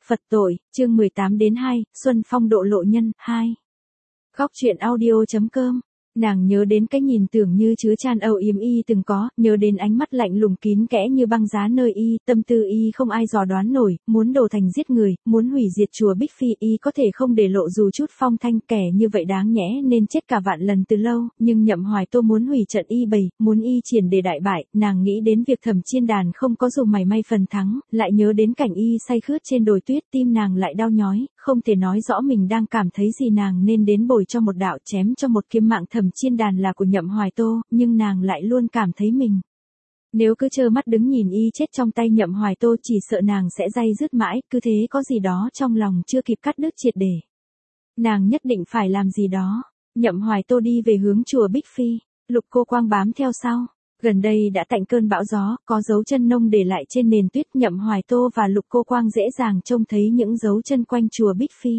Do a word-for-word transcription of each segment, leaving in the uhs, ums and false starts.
Phật tội, chương mười tám đến hai, Xuân Phong độ lộ nhân, hai. Góc truyện audio chấm com. Nàng nhớ đến cái nhìn tưởng như chứa chan âu yếm y từng có, nhớ đến ánh mắt lạnh lùng kín kẽ như băng giá nơi y, tâm tư y không ai dò đoán nổi, muốn đổ thành giết người, muốn hủy diệt chùa Bích Phi, y có thể không để lộ dù chút phong thanh, kẻ như vậy đáng nhẽ nên chết cả vạn lần từ lâu, nhưng Nhậm Hoài Tô muốn hủy trận y bày, muốn y triển để đại bại, nàng nghĩ đến việc Thẩm Chiên Đàn không có dù mảy may phần thắng, lại nhớ đến cảnh y say khướt trên đồi tuyết, tim nàng lại đau nhói, không thể nói rõ mình đang cảm thấy gì, nàng nên đến bồi cho một đạo chém cho một kiếm mạng Thẩm Chiên Đàn là của Nhậm Hoài Tô, nhưng nàng lại luôn cảm thấy mình nếu cứ trơ mắt đứng nhìn y chết trong tay Nhậm Hoài Tô chỉ sợ nàng sẽ day dứt mãi, cứ thế có gì đó trong lòng chưa kịp cắt đứt triệt để. Nàng nhất định phải làm gì đó. Nhậm Hoài Tô đi về hướng chùa Bích Phi, Lục Cô Quang bám theo sau. Gần đây đã tạnh cơn bão gió, có dấu chân nông để lại trên nền tuyết, Nhậm Hoài Tô và Lục Cô Quang dễ dàng trông thấy những dấu chân quanh chùa Bích Phi.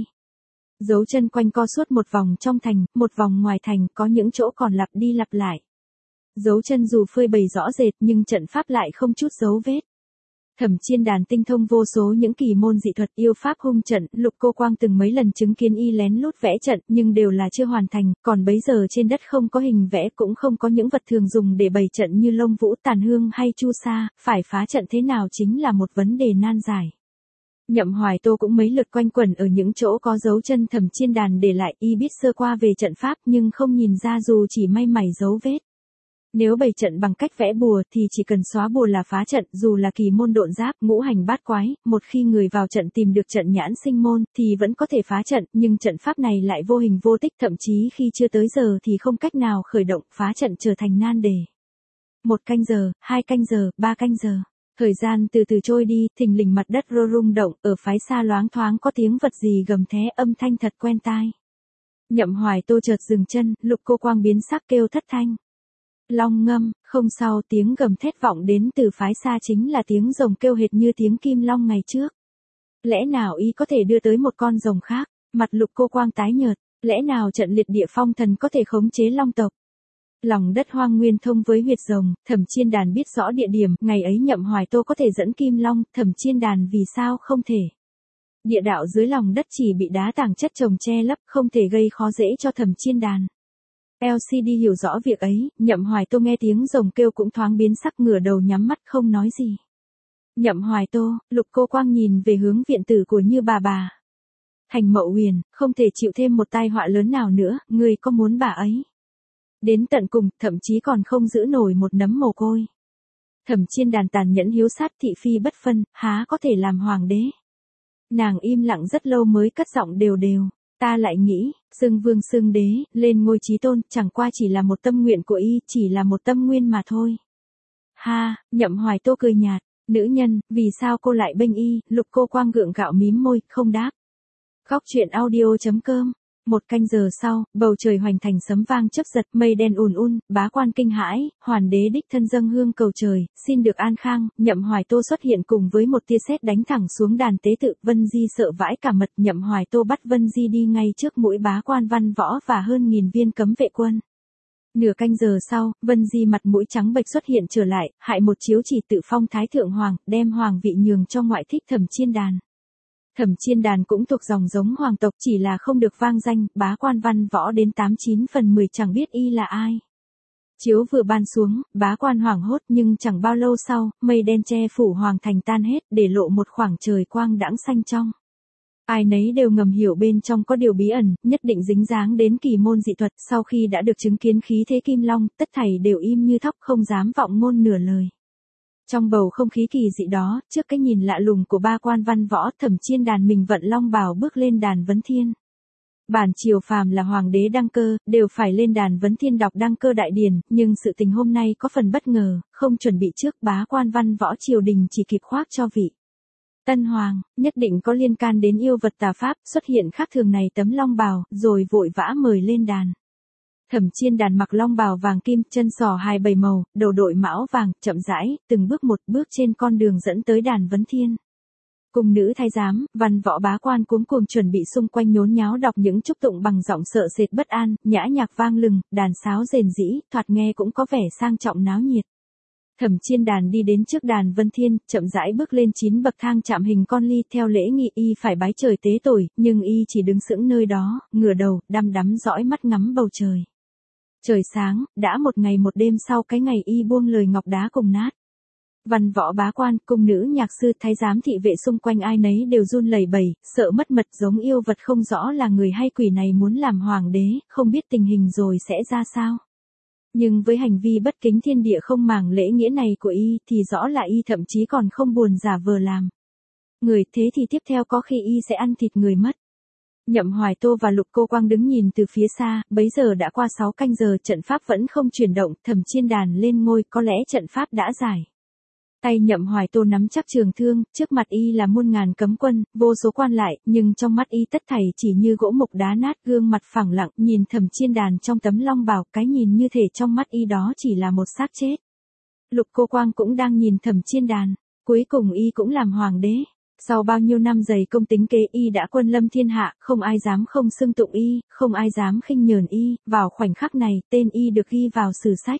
Dấu chân quanh co suốt một vòng trong thành, một vòng ngoài thành, có những chỗ còn lặp đi lặp lại. Dấu chân dù phơi bày rõ rệt nhưng trận pháp lại không chút dấu vết. Thẩm Chiên Đàn tinh thông vô số những kỳ môn dị thuật yêu pháp hung trận, Lục Cô Quang từng mấy lần chứng kiến y lén lút vẽ trận nhưng đều là chưa hoàn thành, còn bấy giờ trên đất không có hình vẽ cũng không có những vật thường dùng để bày trận như lông vũ, tàn hương hay chu sa, phải phá trận thế nào chính là một vấn đề nan giải. Nhậm Hoài Tô cũng mấy lượt quanh quẩn ở những chỗ có dấu chân Thẩm Chiên Đàn để lại, y biết sơ qua về trận pháp nhưng không nhìn ra dù chỉ may mảy dấu vết. Nếu bày trận bằng cách vẽ bùa thì chỉ cần xóa bùa là phá trận, dù là kỳ môn độn giáp, ngũ hành bát quái, một khi người vào trận tìm được trận nhãn sinh môn thì vẫn có thể phá trận, nhưng trận pháp này lại vô hình vô tích, thậm chí khi chưa tới giờ thì không cách nào khởi động, phá trận trở thành nan đề. Một canh giờ, hai canh giờ, ba canh giờ. Thời gian từ từ trôi đi, thình lình mặt đất rô rung động, ở phái xa loáng thoáng có tiếng vật gì gầm thé, âm thanh thật quen tai. Nhậm Hoài Tô chợt dừng chân, Lục Cô Quang biến sắc kêu thất thanh. Long ngâm, không sau tiếng gầm thét vọng đến từ phái xa chính là tiếng rồng kêu hệt như tiếng kim long ngày trước. Lẽ nào y có thể đưa tới một con rồng khác? Mặt Lục Cô Quang tái nhợt, lẽ nào trận liệt địa phong thần có thể khống chế long tộc? Lòng đất hoang nguyên thông với huyệt rồng, Thẩm Chiên Đàn biết rõ địa điểm, ngày ấy Nhậm Hoài Tô có thể dẫn kim long, Thẩm Chiên Đàn vì sao không thể? Địa đạo dưới lòng đất chỉ bị đá tảng chất chồng che lấp, không thể gây khó dễ cho Thẩm Chiên Đàn. lờ xê đê hiểu rõ việc ấy, Nhậm Hoài Tô nghe tiếng rồng kêu cũng thoáng biến sắc, ngửa đầu nhắm mắt không nói gì. Nhậm Hoài Tô, Lục Cô Quang nhìn về hướng viện tử của Như bà bà. Hành Mậu Huyền, không thể chịu thêm một tai họa lớn nào nữa, ngươi có muốn bà ấy đến tận cùng, thậm chí còn không giữ nổi một nấm mồ côi. Thẩm Chiên Đàn tàn nhẫn hiếu sát, thị phi bất phân, há có thể làm hoàng đế. Nàng im lặng rất lâu mới cất giọng đều đều. Ta lại nghĩ, xưng vương xưng đế, lên ngôi chí tôn, chẳng qua chỉ là một tâm nguyện của y, chỉ là một tâm nguyên mà thôi. Ha, Nhậm Hoài Tô cười nhạt, nữ nhân, vì sao cô lại bênh y? Lục Cô Quang gượng gạo mím môi, không đáp. Góc truyện audio chấm com. Một canh giờ sau, bầu trời hoành thành sấm vang chớp giật, mây đen ùn ùn, bá quan kinh hãi, hoàn đế đích thân dâng hương cầu trời, xin được an khang. Nhậm Hoài Tô xuất hiện cùng với một tia sét đánh thẳng xuống đàn tế tự, Vân Di sợ vãi cả mật. Nhậm Hoài Tô bắt Vân Di đi ngay trước mũi bá quan văn võ và hơn nghìn viên cấm vệ quân. Nửa canh giờ sau, Vân Di mặt mũi trắng bệch xuất hiện trở lại, hại một chiếu chỉ tự phong thái thượng hoàng, đem hoàng vị nhường cho ngoại thích Thẩm Chiên Đàn. Thẩm Chiên Đàn cũng thuộc dòng giống hoàng tộc, chỉ là không được vang danh, bá quan văn võ đến tám chín phần mười chẳng biết y là ai. Chiếu vừa ban xuống, bá quan hoảng hốt, nhưng chẳng bao lâu sau, mây đen che phủ hoàng thành tan hết, để lộ một khoảng trời quang đãng xanh trong. Ai nấy đều ngầm hiểu bên trong có điều bí ẩn, nhất định dính dáng đến kỳ môn dị thuật, sau khi đã được chứng kiến khí thế kim long, tất thảy đều im như thóc, không dám vọng ngôn nửa lời. Trong bầu không khí kỳ dị đó, trước cái nhìn lạ lùng của ba quan văn võ, Thẩm Chiên Đàn mình vận long bào bước lên đàn vấn thiên. Bản triều phàm là hoàng đế đăng cơ, đều phải lên đàn vấn thiên đọc đăng cơ đại điển, nhưng sự tình hôm nay có phần bất ngờ, không chuẩn bị trước, bá quan văn võ triều đình chỉ kịp khoác cho vị tân hoàng, nhất định có liên can đến yêu vật tà pháp, xuất hiện khác thường này tấm long bào, rồi vội vã mời lên đàn. Thẩm Chiên Đàn mặc long bào vàng kim, chân sò hai bảy màu, đầu đội mão vàng, chậm rãi, từng bước một bước trên con đường dẫn tới đàn vấn thiên. Cùng nữ thái giám, văn võ bá quan cuống cuồng chuẩn bị xung quanh nhốn nháo đọc những chúc tụng bằng giọng sợ sệt bất an, nhã nhạc vang lừng, đàn sáo rền rĩ, thoạt nghe cũng có vẻ sang trọng náo nhiệt. Thẩm Chiên Đàn đi đến trước đàn Vân Thiên, chậm rãi bước lên chín bậc thang chạm hình con ly, theo lễ nghi y phải bái trời tế tội, nhưng y chỉ đứng sững nơi đó, ngửa đầu, đăm đắm dõi mắt ngắm bầu trời. Trời sáng, đã một ngày một đêm sau cái ngày y buông lời ngọc đá cùng nát. Văn võ bá quan, cung nữ nhạc sư, thái giám thị vệ xung quanh ai nấy đều run lẩy bẩy, sợ mất mật, giống yêu vật không rõ là người hay quỷ này muốn làm hoàng đế, không biết tình hình rồi sẽ ra sao. Nhưng với hành vi bất kính thiên địa không màng lễ nghĩa này của y thì rõ là y thậm chí còn không buồn giả vờ làm người, thế thì tiếp theo có khi y sẽ ăn thịt người mất. Nhậm Hoài Tô và Lục Cô Quang đứng nhìn từ phía xa, bấy giờ đã qua sáu canh giờ, trận pháp vẫn không chuyển động, Thẩm Chiên Đàn lên ngôi, có lẽ trận pháp đã giải. Tay Nhậm Hoài Tô nắm chắc trường thương, trước mặt y là muôn ngàn cấm quân, vô số quan lại, nhưng trong mắt y tất thảy chỉ như gỗ mục đá nát, gương mặt phẳng lặng, nhìn Thẩm Chiên Đàn trong tấm long bào, cái nhìn như thể trong mắt y đó chỉ là một xác chết. Lục Cô Quang cũng đang nhìn Thẩm Chiên Đàn, cuối cùng y cũng làm hoàng đế. Sau bao nhiêu năm dày công tính kế y đã quân lâm thiên hạ, không ai dám không xưng tụng y, không ai dám khinh nhờn y, vào khoảnh khắc này, tên y được ghi vào sử sách.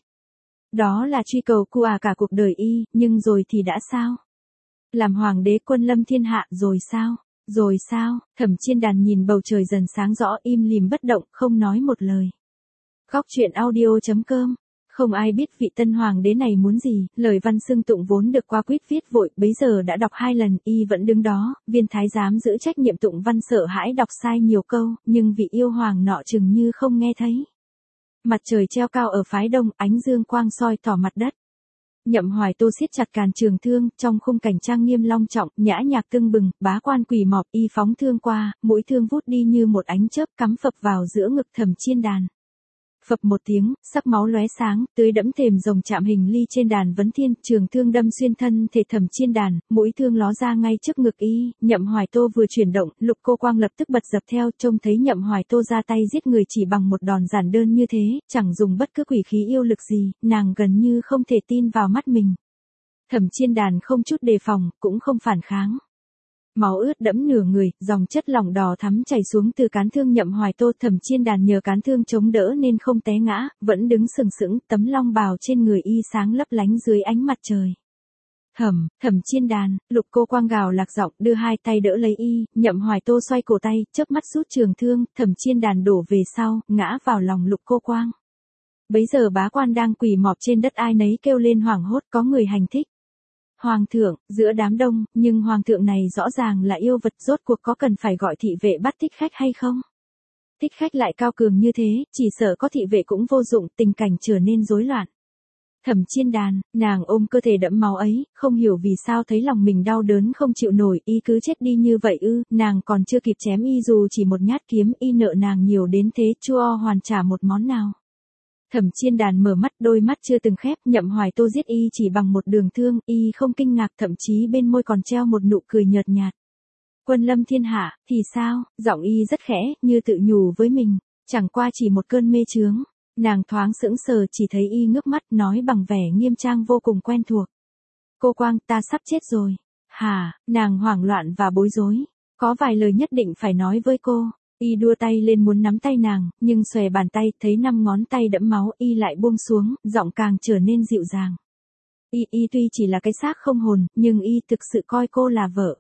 Đó là truy cầu cua à cả cuộc đời y, nhưng rồi thì đã sao? Làm hoàng đế quân lâm thiên hạ rồi sao? Rồi sao? Thẩm Chiên Đàn nhìn bầu trời dần sáng rõ, im lìm bất động, không nói một lời. Góc truyện audio chấm com. Không ai biết vị tân hoàng đế này muốn gì, lời văn xưng tụng vốn được qua quýt viết vội, bấy giờ đã đọc hai lần, y vẫn đứng đó, viên thái giám giữ trách nhiệm tụng văn sợ hãi đọc sai nhiều câu, nhưng vị yêu hoàng nọ chừng như không nghe thấy. Mặt trời treo cao ở phái đông, ánh dương quang soi tỏ mặt đất. Nhậm Hoài Tô siết chặt càn trường thương, trong khung cảnh trang nghiêm long trọng, nhã nhạc tưng bừng, bá quan quỳ mọp, y phóng thương qua, mũi thương vút đi như một ánh chớp cắm phập vào giữa ngực Thẩm Chiên Đàn. Phập một tiếng, sắc máu lóe sáng, tưới đẫm thềm rồng chạm hình ly trên đàn Vấn Thiên, trường thương đâm xuyên thân thể Thẩm Chiên Đàn, mũi thương ló ra ngay trước ngực y, Nhậm Hoài Tô vừa chuyển động, Lục Cô Quang lập tức bật dập theo, trông thấy Nhậm Hoài Tô ra tay giết người chỉ bằng một đòn giản đơn như thế, chẳng dùng bất cứ quỷ khí yêu lực gì, nàng gần như không thể tin vào mắt mình. Thẩm Chiên Đàn không chút đề phòng, cũng không phản kháng. Máu ướt đẫm nửa người, dòng chất lỏng đỏ thắm chảy xuống từ cán thương Nhậm Hoài Tô. Thẩm Chiên Đàn nhờ cán thương chống đỡ nên không té ngã, vẫn đứng sừng sững, tấm long bào trên người y sáng lấp lánh dưới ánh mặt trời. Thẩm, Thẩm Chiên Đàn, Lục Cô Quang gào lạc giọng, đưa hai tay đỡ lấy y, Nhậm Hoài Tô xoay cổ tay, chớp mắt rút trường thương, Thẩm Chiên Đàn đổ về sau, ngã vào lòng Lục Cô Quang. Bấy giờ bá quan đang quỳ mọp trên đất ai nấy kêu lên hoảng hốt, có người hành thích. Hoàng thượng, giữa đám đông, nhưng hoàng thượng này rõ ràng là yêu vật, rốt cuộc có cần phải gọi thị vệ bắt thích khách hay không? Thích khách lại cao cường như thế, chỉ sợ có thị vệ cũng vô dụng, tình cảnh trở nên rối loạn. Thẩm Chiên Đàn, nàng ôm cơ thể đẫm máu ấy, không hiểu vì sao thấy lòng mình đau đớn không chịu nổi, y cứ chết đi như vậy ư, nàng còn chưa kịp chém y dù chỉ một nhát kiếm, y nợ nàng nhiều đến thế, chưa hoàn trả một món nào. Thẩm Chiên Đàn mở mắt, đôi mắt chưa từng khép, Nhậm Hoài Tô giết y chỉ bằng một đường thương, y không kinh ngạc, thậm chí bên môi còn treo một nụ cười nhợt nhạt. Quân lâm thiên hạ, thì sao? Giọng y rất khẽ, như tự nhủ với mình, chẳng qua chỉ một cơn mê chướng. Nàng thoáng sững sờ, chỉ thấy y ngước mắt, nói bằng vẻ nghiêm trang vô cùng quen thuộc. Cô Quang, ta sắp chết rồi. Hả? Nàng hoảng loạn và bối rối. Có vài lời nhất định phải nói với cô. Y đua tay lên muốn nắm tay nàng, nhưng xòe bàn tay, thấy năm ngón tay đẫm máu, y lại buông xuống, giọng càng trở nên dịu dàng. Y, y tuy chỉ là cái xác không hồn, nhưng y thực sự coi cô là vợ.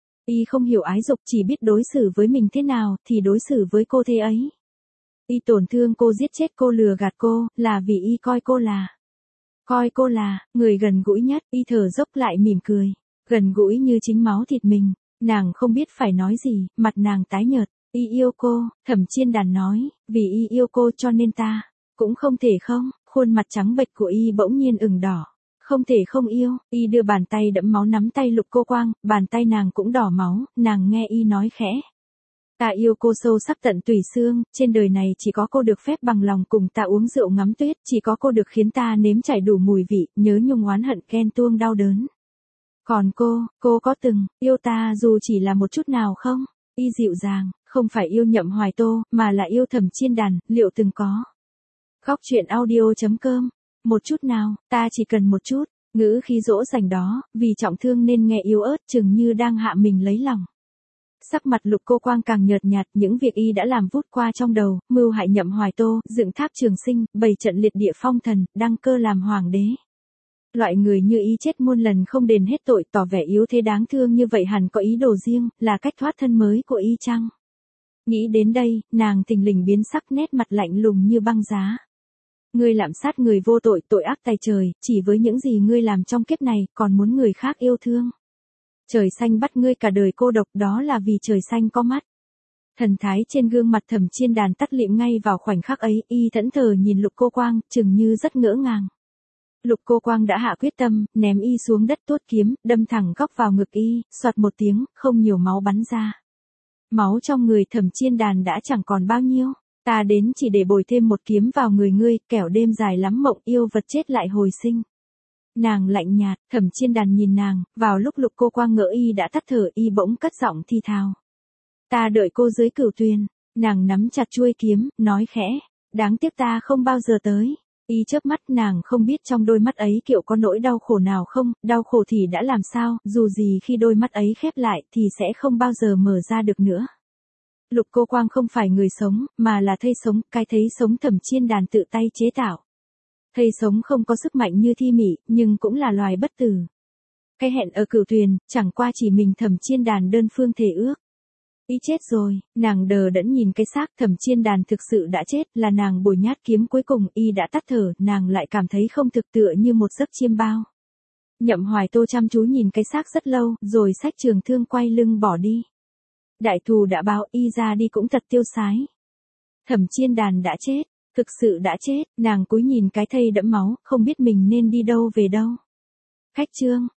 Y không hiểu ái dục, chỉ biết đối xử với mình thế nào, thì đối xử với cô thế ấy. Y tổn thương cô, giết chết cô, lừa gạt cô, là vì y coi cô là... Coi cô là, người gần gũi nhất, y thở dốc lại mỉm cười. Gần gũi như chính máu thịt mình, nàng không biết phải nói gì, mặt nàng tái nhợt. Y yêu cô, Thẩm Chiên Đàn nói, vì y yêu cô cho nên ta, cũng không thể không, khuôn mặt trắng bệch của y bỗng nhiên ửng đỏ. Không thể không yêu, y đưa bàn tay đẫm máu nắm tay Lục Cô Quang, bàn tay nàng cũng đỏ máu, nàng nghe y nói khẽ. Ta yêu cô sâu sắc tận tủy xương, trên đời này chỉ có cô được phép bằng lòng cùng ta uống rượu ngắm tuyết, chỉ có cô được khiến ta nếm trải đủ mùi vị, nhớ nhung oán hận ghen tuông đau đớn. Còn cô, cô có từng, yêu ta dù chỉ là một chút nào không? Y dịu dàng, không phải yêu Nhậm Hoài Tô, mà là yêu Thẩm Chiên Đàn, liệu từng có? Góc truyện audio chấm com. Một chút nào, ta chỉ cần một chút, ngữ khí dỗ dành đó, vì trọng thương nên nghe yếu ớt, chừng như đang hạ mình lấy lòng. Sắc mặt Lục Cô Quang càng nhợt nhạt, những việc y đã làm vút qua trong đầu, mưu hại Nhậm Hoài Tô, dựng tháp Trường Sinh, bày trận liệt địa phong thần, đăng cơ làm hoàng đế. Loại người như ý chết muôn lần không đền hết tội, tỏ vẻ yếu thế đáng thương như vậy hẳn có ý đồ riêng, là cách thoát thân mới của y chăng? Nghĩ đến đây, nàng thình lình biến sắc, nét mặt lạnh lùng như băng giá. Ngươi lạm sát người vô tội, tội ác tày trời, chỉ với những gì ngươi làm trong kiếp này, còn muốn người khác yêu thương. Trời xanh bắt ngươi cả đời cô độc, đó là vì trời xanh có mắt. Thần thái trên gương mặt Thẩm Chiên Đàn tắt lịm ngay vào khoảnh khắc ấy, y thẫn thờ nhìn Lục Cô Quang, chừng như rất ngỡ ngàng. Lục Cô Quang đã hạ quyết tâm, ném y xuống đất, tuốt kiếm, đâm thẳng góc vào ngực y, xoạt một tiếng, không nhiều máu bắn ra. Máu trong người Thẩm Chiên Đàn đã chẳng còn bao nhiêu. Ta đến chỉ để bồi thêm một kiếm vào người ngươi, kẻo đêm dài lắm mộng yêu vật chết lại hồi sinh. Nàng lạnh nhạt, Thẩm Chiên Đàn nhìn nàng, vào lúc Lục Cô Quang ngỡ y đã tắt thở, y bỗng cất giọng thi thào. Ta đợi cô dưới cửu tuyền. Nàng nắm chặt chuôi kiếm, nói khẽ, đáng tiếc ta không bao giờ tới. Y chớp mắt, nàng không biết trong đôi mắt ấy kiểu có nỗi đau khổ nào không, đau khổ thì đã làm sao, dù gì khi đôi mắt ấy khép lại thì sẽ không bao giờ mở ra được nữa. Lục Cô Quang không phải người sống, mà là thây sống, cái thây sống Thẩm Chiên Đàn tự tay chế tạo. Thây sống không có sức mạnh như thi mị, nhưng cũng là loài bất tử. Cái hẹn ở cửu tuyền, chẳng qua chỉ mình Thẩm Chiên Đàn đơn phương thề ước. Y chết rồi, nàng đờ đẫn nhìn cái xác, Thẩm Chiên Đàn thực sự đã chết, là nàng bồi nhát kiếm cuối cùng, y đã tắt thở, nàng lại cảm thấy không thực tựa như một giấc chiêm bao. Nhậm Hoài Tô chăm chú nhìn cái xác rất lâu, rồi xách trường thương quay lưng bỏ đi. Đại thù đã báo, y ra đi cũng thật tiêu sái. Thẩm Chiên Đàn đã chết, thực sự đã chết, nàng cúi nhìn cái thây đẫm máu, không biết mình nên đi đâu về đâu. Khách trương.